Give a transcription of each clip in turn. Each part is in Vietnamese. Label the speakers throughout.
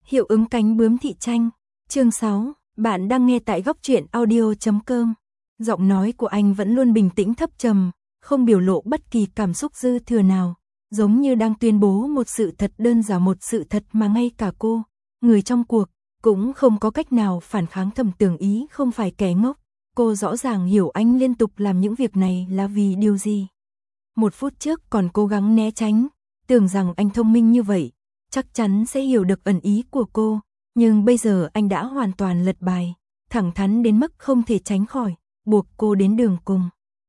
Speaker 1: Hiệu ứng cánh bướm thị tranh. Chương 6, bạn đang nghe tại góc truyện audio.com. Giọng nói của anh vẫn luôn bình tĩnh thấp trầm, không biểu lộ bất kỳ cảm xúc dư thừa nào, giống như đang tuyên bố một sự thật đơn giản, một sự thật mà ngay cả cô, người trong cuộc, cũng không có cách nào phản kháng. Thẩm Tưởng Ý không phải kẻ ngốc, cô rõ ràng hiểu anh liên tục làm những việc này là vì điều gì. Một phút trước còn cố gắng né tránh, tưởng rằng anh thông minh như vậy, chắc chắn sẽ hiểu được ẩn ý của cô, nhưng bây giờ anh đã hoàn toàn lật bài, thẳng thắn đến mức không thể tránh khỏi, buộc cô đến đường cùng.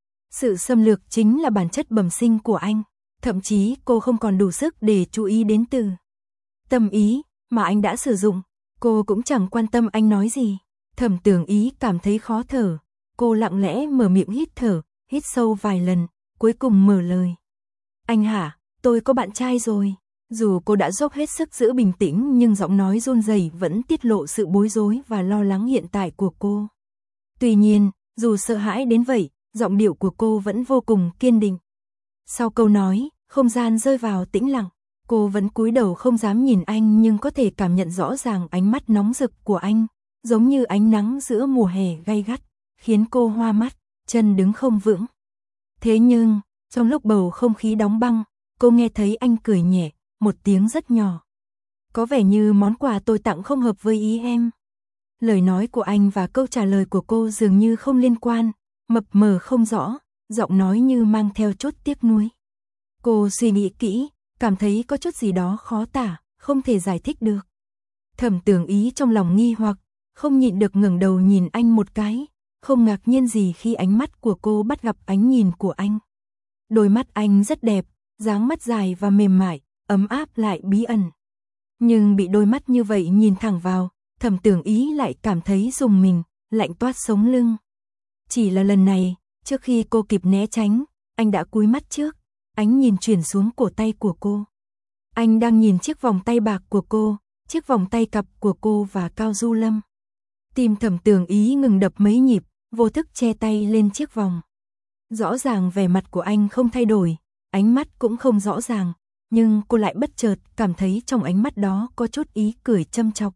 Speaker 1: Sự xâm lược chính là bản chất bẩm sinh của anh, thậm chí cô không còn đủ sức để chú ý đến từ tâm ý mà anh đã sử dụng, cô cũng chẳng quan tâm anh nói gì. Thẩm Tưởng Ý cảm thấy khó thở, cô lặng lẽ mở miệng hít thở, hít sâu vài lần, cuối cùng mở lời. Anh hả, tôi có bạn trai rồi. Dù cô đã dốc hết sức giữ bình tĩnh nhưng giọng nói run rẩy vẫn tiết lộ sự bối rối và lo lắng hiện tại của cô. Tuy nhiên, dù sợ hãi đến vậy, giọng điệu của cô vẫn vô cùng kiên định. Sau câu nói, không gian rơi vào tĩnh lặng, cô vẫn cúi đầu không dám nhìn anh nhưng có thể cảm nhận rõ ràng ánh mắt nóng rực của anh, giống như ánh nắng giữa mùa hè gay gắt, khiến cô hoa mắt, chân đứng không vững. Thế nhưng, trong lúc bầu không khí đóng băng, cô nghe thấy anh cười nhẹ, một tiếng rất nhỏ. Có vẻ như món quà tôi tặng không hợp với ý em. Lời nói của anh và câu trả lời của cô dường như không liên quan, mập mờ không rõ, giọng nói như mang theo chút tiếc nuối. Cô suy nghĩ kỹ, cảm thấy có chút gì đó khó tả, không thể giải thích được. Thẩm Tưởng Ý trong lòng nghi hoặc, không nhịn được ngẩng đầu nhìn anh một cái, không ngạc nhiên gì khi ánh mắt của cô bắt gặp ánh nhìn của anh. Đôi mắt anh rất đẹp, dáng mắt dài và mềm mại, ấm áp lại bí ẩn. Nhưng bị đôi mắt như vậy nhìn thẳng vào, Thẩm Tưởng Ý lại cảm thấy rùng mình, lạnh toát sống lưng. Chỉ là lần này, trước khi cô kịp né tránh, anh đã cúi mắt trước, ánh nhìn chuyển xuống cổ tay của cô. Anh đang nhìn chiếc vòng tay bạc của cô, chiếc vòng tay cặp của cô và Cao Du Lâm. Tim Thẩm Tưởng Ý ngừng đập mấy nhịp, vô thức che tay lên chiếc vòng. Rõ ràng vẻ mặt của anh không thay đổi, ánh mắt cũng không rõ ràng, nhưng cô lại bất chợt cảm thấy trong ánh mắt đó có chút ý cười châm chọc.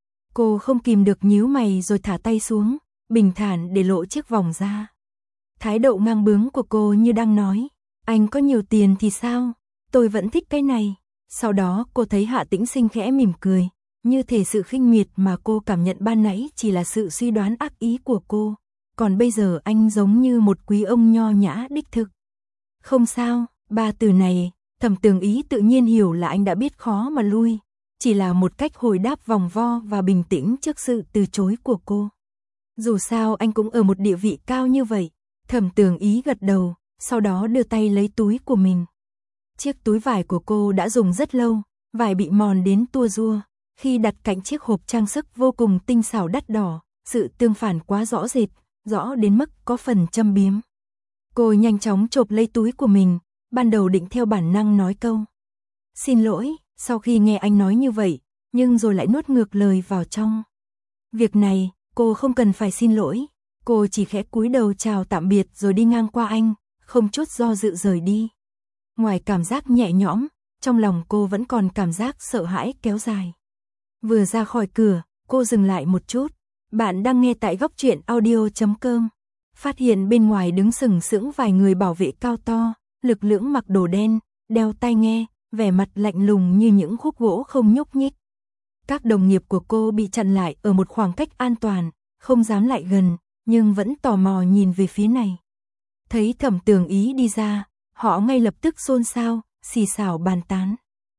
Speaker 1: Cô không kìm được nhíu mày rồi thả tay xuống, bình thản để lộ chiếc vòng ra. Thái độ ngang bướng của cô như đang nói, anh có nhiều tiền thì sao, tôi vẫn thích cái này. Sau đó cô thấy Hạ Tĩnh Sinh khẽ mỉm cười, như thể sự khinh miệt mà cô cảm nhận ban nãy chỉ là sự suy đoán ác ý của cô. Còn bây giờ anh giống như một quý ông nho nhã đích thực. Không sao, ba từ này, Thẩm Tưởng Ý tự nhiên hiểu là anh đã biết khó mà lui, chỉ là một cách hồi đáp vòng vo và bình tĩnh trước sự từ chối của cô. Dù sao anh cũng ở một địa vị cao như vậy. Thẩm Tưởng Ý gật đầu, sau đó đưa tay lấy túi của mình. Chiếc túi vải của cô đã dùng rất lâu, vải bị mòn đến tua rua, khi đặt cạnh chiếc hộp trang sức vô cùng tinh xảo đắt đỏ, sự tương phản quá rõ rệt, rõ đến mức có phần châm biếm. Cô nhanh chóng chộp lấy túi của mình, ban đầu định theo bản năng nói câu xin lỗi, sau khi nghe anh nói như vậy, nhưng rồi lại nuốt ngược lời vào trong. Việc này, cô không cần phải xin lỗi, cô chỉ khẽ cúi đầu chào tạm biệt rồi đi ngang qua anh, không chút do dự rời đi. Ngoài cảm giác nhẹ nhõm, trong lòng cô vẫn còn cảm giác sợ hãi kéo dài. Vừa ra khỏi cửa, cô dừng lại một chút. Bạn đang nghe tại góc truyện audio.com. Phát hiện bên ngoài đứng sừng sững vài người bảo vệ cao to, lực lưỡng mặc đồ đen, đeo tai nghe, vẻ mặt lạnh lùng như những khúc gỗ không nhúc nhích. Các đồng nghiệp của cô bị chặn lại ở một khoảng cách an toàn, không dám lại gần, nhưng vẫn tò mò nhìn về phía này. Thấy Thẩm Tưởng Ý đi ra, họ ngay lập tức xôn xao, xì xào bàn tán.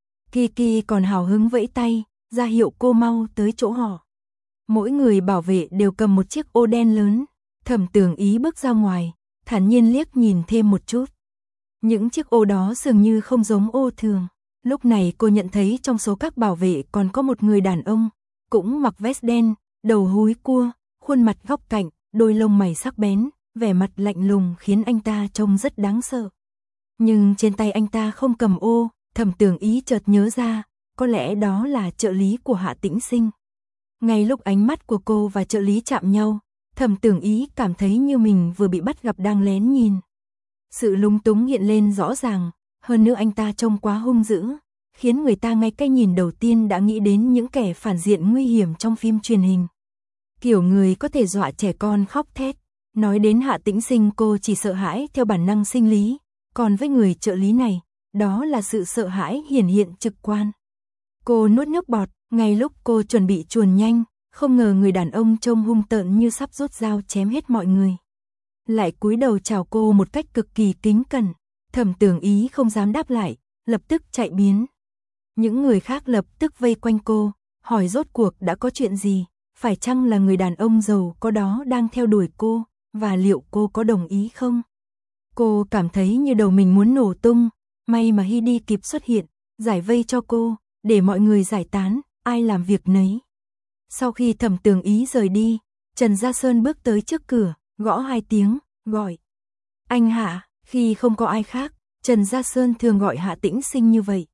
Speaker 1: Kiki còn hào hứng vẫy tay, ra hiệu cô mau tới chỗ họ. Mỗi người bảo vệ đều cầm một chiếc ô đen lớn. Thẩm Tưởng Ý bước ra ngoài, thản nhiên liếc nhìn thêm một chút. Những chiếc ô đó dường như không giống ô thường. Lúc này cô nhận thấy trong số các bảo vệ còn có một người đàn ông, cũng mặc vest đen, đầu húi cua, khuôn mặt góc cạnh, đôi lông mày sắc bén, vẻ mặt lạnh lùng khiến anh ta trông rất đáng sợ. Nhưng trên tay anh ta không cầm ô, Thẩm Tưởng Ý chợt nhớ ra, có lẽ đó là trợ lý của Hạ Tĩnh Sinh. Ngay lúc ánh mắt của cô và trợ lý chạm nhau, Thẩm Tưởng Ý cảm thấy như mình vừa bị bắt gặp đang lén nhìn. Sự lúng túng hiện lên rõ ràng, hơn nữa anh ta trông quá hung dữ, khiến người ta ngay cái nhìn đầu tiên đã nghĩ đến những kẻ phản diện nguy hiểm trong phim truyền hình. Kiểu người có thể dọa trẻ con khóc thét. Nói đến Hạ Tĩnh Sinh, cô chỉ sợ hãi theo bản năng sinh lý, còn với người trợ lý này, đó là sự sợ hãi hiển hiện trực quan. Cô nuốt nước bọt, ngay lúc cô chuẩn bị chuồn nhanh, không ngờ người đàn ông trông hung tợn như sắp rút dao chém hết mọi người. Lại cúi đầu chào cô một cách cực kỳ kính cẩn. Thẩm Tưởng Ý không dám đáp lại, lập tức chạy biến. Những người khác lập tức vây quanh cô, hỏi rốt cuộc đã có chuyện gì, phải chăng là người đàn ông giàu có đó đang theo đuổi cô, và liệu cô có đồng ý không? Cô cảm thấy như đầu mình muốn nổ tung, may mà Hy đi kịp xuất hiện, giải vây cho cô, để mọi người giải tán, ai làm việc nấy. Sau khi Thẩm Tưởng Ý rời đi, Trần Gia Sơn bước tới trước cửa, gõ 2 tiếng, gọi. Anh Hạ, khi không có ai khác, Trần Gia Sơn thường gọi Hạ Tĩnh Sinh như vậy.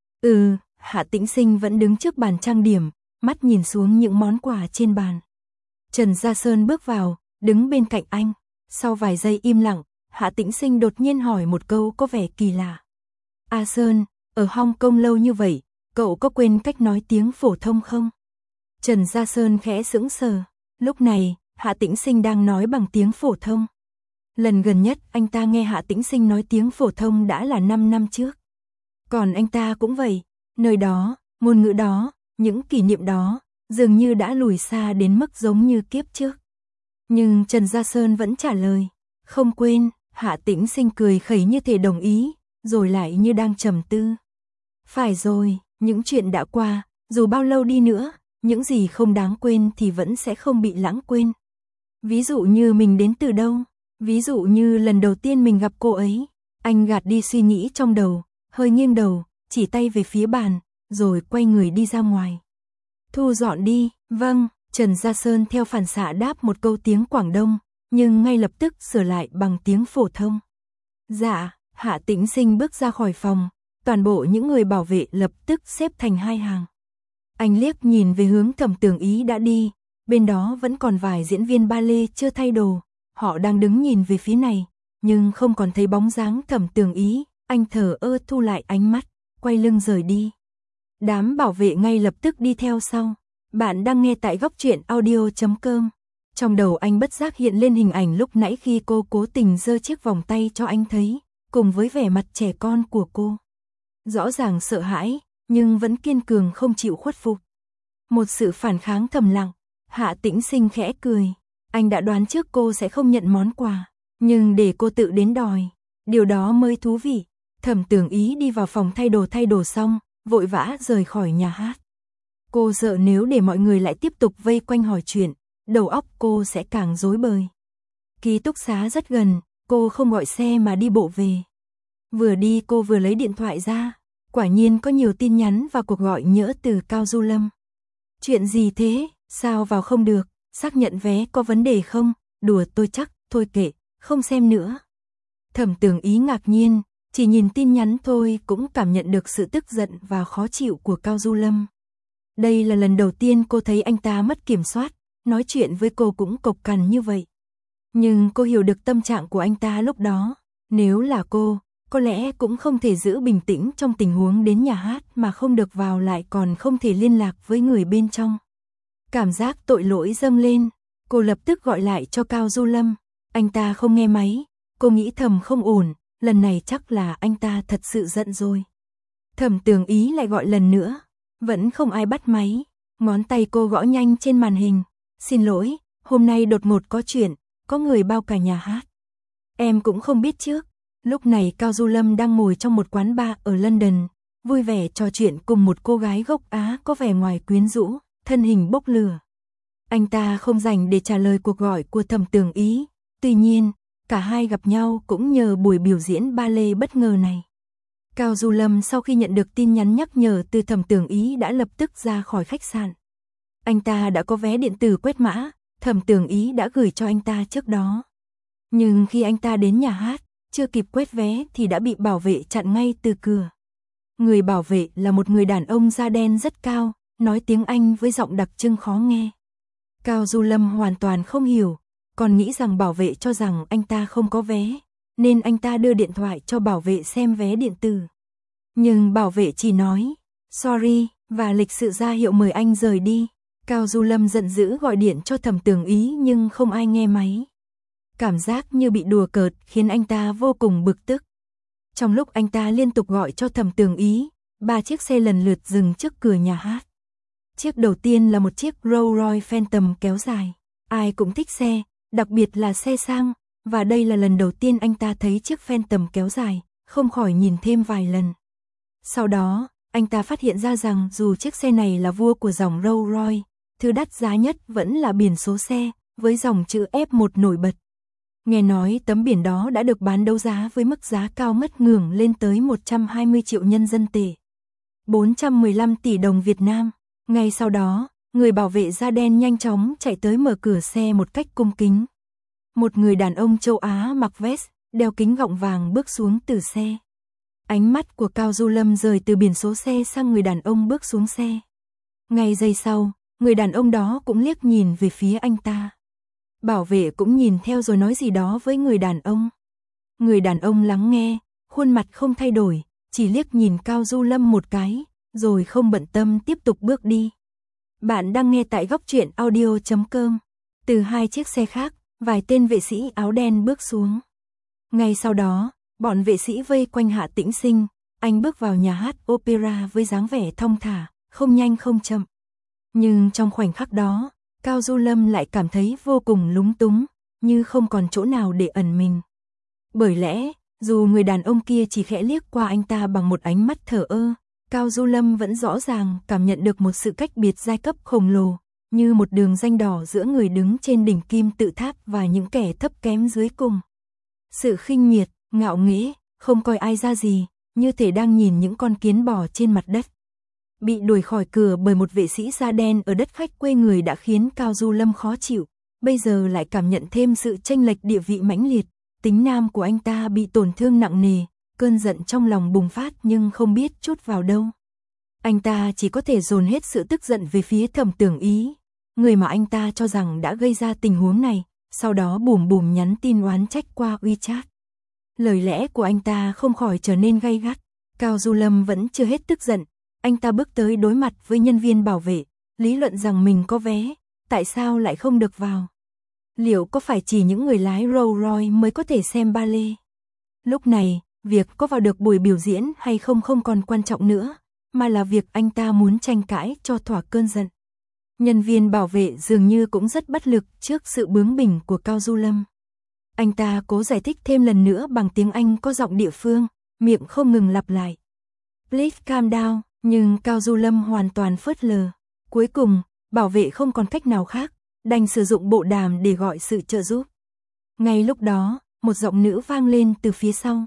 Speaker 1: Hạ Tĩnh Sinh vẫn đứng trước bàn trang điểm, mắt nhìn xuống những món quà trên bàn. Trần Gia Sơn bước vào, đứng bên cạnh anh. Sau vài giây im lặng, Hạ Tĩnh Sinh đột nhiên hỏi một câu có vẻ kỳ lạ. A Sơn, ở Hong Kong lâu như vậy, cậu có quên cách nói tiếng phổ thông không? Trần Gia Sơn khẽ sững sờ. Lúc này, Hạ Tĩnh Sinh đang nói bằng tiếng phổ thông. Lần gần nhất anh ta nghe Hạ Tĩnh Sinh nói tiếng phổ thông đã là 5 năm trước. Còn anh ta cũng vậy, nơi đó, ngôn ngữ đó, những kỷ niệm đó, dường như đã lùi xa đến mức giống như kiếp trước. Nhưng Trần Gia Sơn vẫn trả lời, không quên. Hạ Tĩnh Sinh cười khẩy như thể đồng ý, rồi lại như đang trầm tư. Phải rồi, những chuyện đã qua, dù bao lâu đi nữa, những gì không đáng quên thì vẫn sẽ không bị lãng quên. Ví dụ như mình đến từ đâu, ví dụ như lần đầu tiên mình gặp cô ấy. Anh gạt đi suy nghĩ trong đầu, hơi nghiêng đầu, chỉ tay về phía bàn, rồi quay người đi ra ngoài. Thu dọn đi. Vâng. Trần Gia Sơn theo phản xạ đáp một câu tiếng Quảng Đông, nhưng ngay lập tức sửa lại bằng tiếng phổ thông. Dạ. Hạ Tĩnh Sinh bước ra khỏi phòng, toàn bộ những người bảo vệ lập tức xếp thành 2 hàng. Anh liếc nhìn về hướng Thẩm Tưởng Ý đã đi, bên đó vẫn còn vài diễn viên ballet chưa thay đồ, họ đang đứng nhìn về phía này, nhưng không còn thấy bóng dáng Thẩm Tưởng Ý. Anh thở ơ thu lại ánh mắt, quay lưng rời đi. Đám bảo vệ ngay lập tức đi theo sau. Bạn đang nghe tại góc truyện audio.com. Trong đầu anh bất giác hiện lên hình ảnh lúc nãy khi cô cố tình giơ chiếc vòng tay cho anh thấy, cùng với vẻ mặt trẻ con của cô. Rõ ràng sợ hãi, nhưng vẫn kiên cường không chịu khuất phục. Một sự phản kháng thầm lặng. Hạ Tĩnh Sinh khẽ cười. Anh đã đoán trước cô sẽ không nhận món quà, nhưng để cô tự đến đòi, điều đó mới thú vị. Thẩm Tưởng Ý đi vào phòng thay đồ xong, vội vã rời khỏi nhà hát. Cô sợ nếu để mọi người lại tiếp tục vây quanh hỏi chuyện, đầu óc cô sẽ càng rối bời. Ký túc xá rất gần, cô không gọi xe mà đi bộ về. Vừa đi cô vừa lấy điện thoại ra, quả nhiên có nhiều tin nhắn và cuộc gọi nhỡ từ Cao Du Lâm. Chuyện gì thế, sao vào không được, xác nhận vé có vấn đề không, đùa tôi chắc, thôi kệ, không xem nữa. Thẩm Tưởng Ý ngạc nhiên, chỉ nhìn tin nhắn thôi cũng cảm nhận được sự tức giận và khó chịu của Cao Du Lâm. Đây là lần đầu tiên cô thấy anh ta mất kiểm soát, nói chuyện với cô cũng cộc cằn như vậy. Nhưng cô hiểu được tâm trạng của anh ta lúc đó, nếu là cô, có lẽ cũng không thể giữ bình tĩnh trong tình huống đến nhà hát mà không được vào lại còn không thể liên lạc với người bên trong. Cảm giác tội lỗi dâng lên, cô lập tức gọi lại cho Cao Du Lâm, anh ta không nghe máy, cô nghĩ thầm không ổn, lần này chắc là anh ta thật sự giận rồi. Thẩm Tưởng Ý lại gọi lần nữa, vẫn không ai bắt máy, ngón tay cô gõ nhanh trên màn hình, xin lỗi, hôm nay đột ngột có chuyện, có người bao cả nhà hát. Em cũng không biết trước. Lúc này Cao Du Lâm đang ngồi trong một quán bar ở London, vui vẻ trò chuyện cùng một cô gái gốc Á có vẻ ngoài quyến rũ, thân hình bốc lửa. Anh ta không dành để trả lời cuộc gọi của Thẩm Tưởng Ý, tuy nhiên, cả hai gặp nhau cũng nhờ buổi biểu diễn ballet bất ngờ này. Cao Du Lâm sau khi nhận được tin nhắn nhắc nhở từ Thẩm Tưởng Ý đã lập tức ra khỏi khách sạn. Anh ta đã có vé điện tử quét mã, Thẩm Tưởng Ý đã gửi cho anh ta trước đó. Nhưng khi anh ta đến nhà hát, chưa kịp quét vé thì đã bị bảo vệ chặn ngay từ cửa. Người bảo vệ là một người đàn ông da đen rất cao, nói tiếng Anh với giọng đặc trưng khó nghe. Cao Du Lâm hoàn toàn không hiểu, còn nghĩ rằng bảo vệ cho rằng anh ta không có vé, nên anh ta đưa điện thoại cho bảo vệ xem vé điện tử. Nhưng bảo vệ chỉ nói, sorry, và lịch sự ra hiệu mời anh rời đi. Cao Du Lâm giận dữ gọi điện cho Thẩm Tường Ý nhưng không ai nghe máy. Cảm giác như bị đùa cợt khiến anh ta vô cùng bực tức. Trong lúc anh ta liên tục gọi cho Thẩm Tường Ý, 3 chiếc xe lần lượt dừng trước cửa nhà hát. Chiếc đầu tiên là một chiếc Rolls-Royce Phantom kéo dài. Ai cũng thích xe, đặc biệt là xe sang, và đây là lần đầu tiên anh ta thấy chiếc Phantom kéo dài, không khỏi nhìn thêm vài lần. Sau đó, anh ta phát hiện ra rằng dù chiếc xe này là vua của dòng Rolls-Royce, thứ đắt giá nhất vẫn là biển số xe, với dòng chữ F1 nổi bật. Nghe nói tấm biển đó đã được bán đấu giá với mức giá cao ngất ngưởng lên tới 120 triệu nhân dân tệ. 415 tỷ đồng Việt Nam. Ngay sau đó, người bảo vệ da đen nhanh chóng chạy tới mở cửa xe một cách cung kính. Một người đàn ông châu Á mặc vest, đeo kính gọng vàng bước xuống từ xe. Ánh mắt của Cao Du Lâm rời từ biển số xe sang người đàn ông bước xuống xe. Ngay giây sau, người đàn ông đó cũng liếc nhìn về phía anh ta. Bảo vệ cũng nhìn theo rồi nói gì đó với người đàn ông. Người đàn ông lắng nghe, khuôn mặt không thay đổi, chỉ liếc nhìn Cao Du Lâm một cái, rồi không bận tâm tiếp tục bước đi. Bạn đang nghe tại góc truyện audio.com. Từ 2 chiếc xe khác, vài tên vệ sĩ áo đen bước xuống. Ngay sau đó, bọn vệ sĩ vây quanh Hạ Tĩnh Sinh, anh bước vào nhà hát opera với dáng vẻ thong thả, không nhanh không chậm. Nhưng trong khoảnh khắc đó, Cao Du Lâm lại cảm thấy vô cùng lúng túng, như không còn chỗ nào để ẩn mình. Bởi lẽ, dù người đàn ông kia chỉ khẽ liếc qua anh ta bằng một ánh mắt thờ ơ, Cao Du Lâm vẫn rõ ràng cảm nhận được một sự cách biệt giai cấp khổng lồ, như một đường ranh đỏ giữa người đứng trên đỉnh kim tự tháp và những kẻ thấp kém dưới cùng. Sự khinh miệt, ngạo nghễ, không coi ai ra gì, như thể đang nhìn những con kiến bò trên mặt đất. Bị đuổi khỏi cửa bởi một vệ sĩ da đen ở đất khách quê người đã khiến Cao Du Lâm khó chịu, bây giờ lại cảm nhận thêm sự chênh lệch địa vị mãnh liệt, tính nam của anh ta bị tổn thương nặng nề, cơn giận trong lòng bùng phát nhưng không biết trút vào đâu. Anh ta chỉ có thể dồn hết sự tức giận về phía Thẩm Tường Ý, người mà anh ta cho rằng đã gây ra tình huống này, sau đó bùm bùm nhắn tin oán trách qua WeChat. Lời lẽ của anh ta không khỏi trở nên gay gắt. Cao Du Lâm vẫn chưa hết tức giận, anh ta bước tới đối mặt với nhân viên bảo vệ, lý luận rằng mình có vé, tại sao lại không được vào? Liệu có phải chỉ những người lái Rolls-Royce mới có thể xem ballet? Lúc này, việc có vào được buổi biểu diễn hay không không còn quan trọng nữa, mà là việc anh ta muốn tranh cãi cho thỏa cơn giận. Nhân viên bảo vệ dường như cũng rất bất lực trước sự bướng bỉnh của Cao Du Lâm. Anh ta cố giải thích thêm lần nữa bằng tiếng Anh có giọng địa phương, miệng không ngừng lặp lại. Please calm down, nhưng Cao Du Lâm hoàn toàn phớt lờ. Cuối cùng, bảo vệ không còn cách nào khác, đành sử dụng bộ đàm để gọi sự trợ giúp. Ngay lúc đó, một giọng nữ vang lên từ phía sau.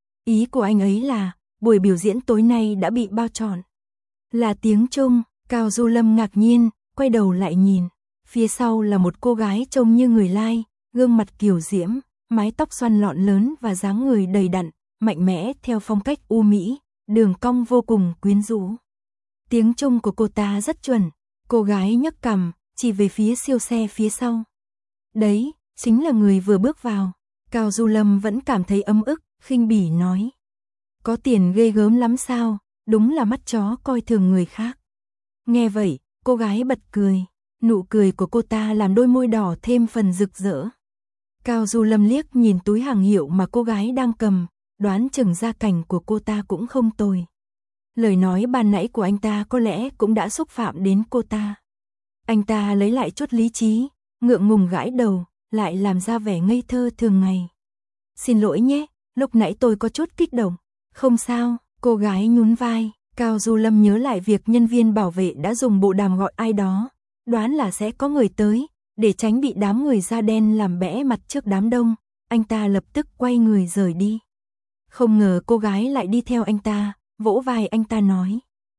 Speaker 1: Ý của anh ấy là, buổi biểu diễn tối nay đã bị bao trọn. Là tiếng Trung, Cao Du Lâm ngạc nhiên, quay đầu lại nhìn. Phía sau là một cô gái trông như người Lai, gương mặt kiều diễm, mái tóc xoăn lọn lớn và dáng người đầy đặn, mạnh mẽ theo phong cách U Mỹ, đường cong vô cùng quyến rũ. Tiếng Trung của cô ta rất chuẩn, cô gái nhấc cằm, chỉ về phía siêu xe phía sau. Đấy, chính là người vừa bước vào. Cao Du Lâm vẫn cảm thấy ấm ức, khinh bỉ nói. Có tiền ghê gớm lắm sao, đúng là mắt chó coi thường người khác. Nghe vậy, cô gái bật cười, nụ cười của cô ta làm đôi môi đỏ thêm phần rực rỡ. Cao Du Lâm liếc nhìn túi hàng hiệu mà cô gái đang cầm, đoán chừng gia cảnh của cô ta cũng không tồi. Lời nói ban nãy của anh ta có lẽ cũng đã xúc phạm đến cô ta. Anh ta lấy lại chút lý trí, ngượng ngùng gãi đầu, lại làm ra vẻ ngây thơ thường ngày. Xin lỗi nhé, lúc nãy tôi có chút kích động. Không sao, cô gái nhún vai. Cao Du Lâm nhớ lại việc nhân viên bảo vệ đã dùng bộ đàm gọi ai đó, đoán là sẽ có người tới, để tránh bị đám người da đen làm bẽ mặt trước đám đông, anh ta lập tức quay người rời đi. Không ngờ cô gái lại đi theo anh ta, vỗ vai anh ta nói.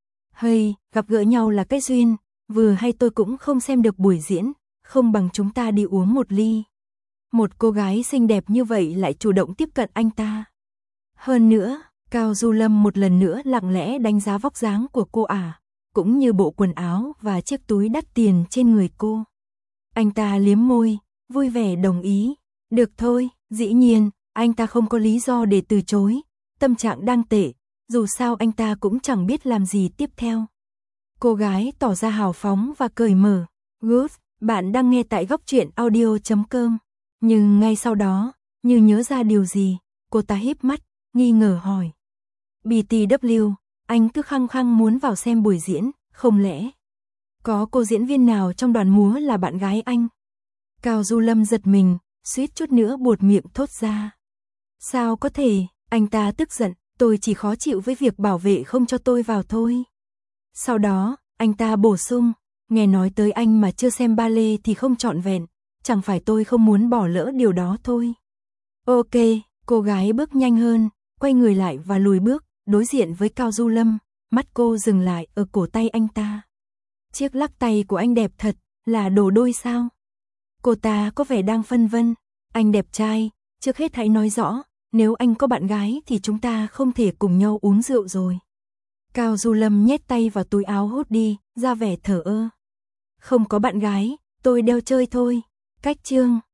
Speaker 1: Hey, gặp gỡ nhau là cái duyên, vừa hay tôi cũng không xem được buổi diễn, không bằng chúng ta đi uống một ly. Một cô gái xinh đẹp như vậy lại chủ động tiếp cận anh ta. Hơn nữa, Cao Du Lâm một lần nữa lặng lẽ đánh giá vóc dáng của cô cũng như bộ quần áo và chiếc túi đắt tiền trên người cô. Anh ta liếm môi, vui vẻ đồng ý. Được thôi, dĩ nhiên, anh ta không có lý do để từ chối. Tâm trạng đang tệ, dù sao anh ta cũng chẳng biết làm gì tiếp theo. Cô gái tỏ ra hào phóng và cởi mở. Good, bạn đang nghe tại góc truyện audio.com. Nhưng ngay sau đó, như nhớ ra điều gì, cô ta híp mắt, nghi ngờ hỏi. BTW, anh cứ khăng khăng muốn vào xem buổi diễn, không lẽ có cô diễn viên nào trong đoàn múa là bạn gái anh? Cao Du Lâm giật mình, suýt chút nữa buột miệng thốt ra. Sao có thể, anh ta tức giận, tôi chỉ khó chịu với việc bảo vệ không cho tôi vào thôi. Sau đó, anh ta bổ sung, nghe nói tới anh mà chưa xem ballet thì không trọn vẹn, chẳng phải tôi không muốn bỏ lỡ điều đó thôi. Ok, cô gái bước nhanh hơn, quay người lại và lùi bước, đối diện với Cao Du Lâm, mắt cô dừng lại ở cổ tay anh ta. Chiếc lắc tay của anh đẹp thật, là đồ đôi sao? Cô ta có vẻ đang phân vân. Anh đẹp trai, trước hết hãy nói rõ, nếu anh có bạn gái thì chúng ta không thể cùng nhau uống rượu rồi. Cao Du Lâm nhét tay vào túi áo hốt đi, ra vẻ thờ ơ. Không có bạn gái, tôi đeo chơi thôi. Cách chương